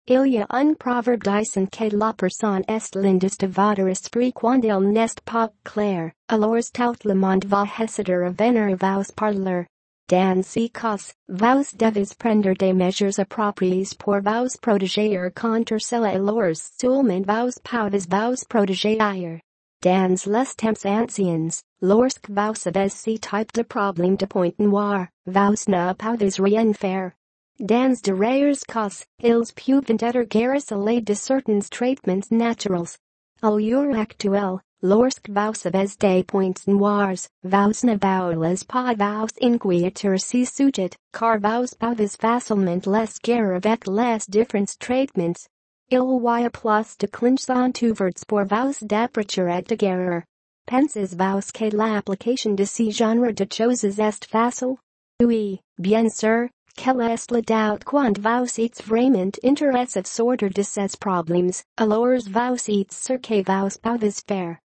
Il y a un proverbe disant que la personne est l'indistivador esprit quand il n'est pas clair, alors tout le monde va hésiter à venir vous parler. Dans ce cas, vous devez prendre des mesures appropriées pour vous protéger contre cela alors seulement vous pouvez vous protéger ailleurs. Dans les temps anciens, lorsque vous avez ce type de problème de point noir, vous ne pouvez rien faire. Dans de rares cas, ils peuvent être guéris à l'aide de certains traitements naturels. À l'heure actuelle, lorsque vous avez des points noirs, vous ne voulez pas vous inquiéter si sujet, car vous pouvez facilement les guérir avec les différents traitements. Il y a plus de clignotants ouverts pour vous d'approcher et de guérir. Pensez-vous que l'application de ce genre de choses est facile? Oui, bien sûr. Quel est le doute quand vous êtes vraiment intéressé sortir de ces problèmes, alors vous êtes sûr que vous pouvez faire.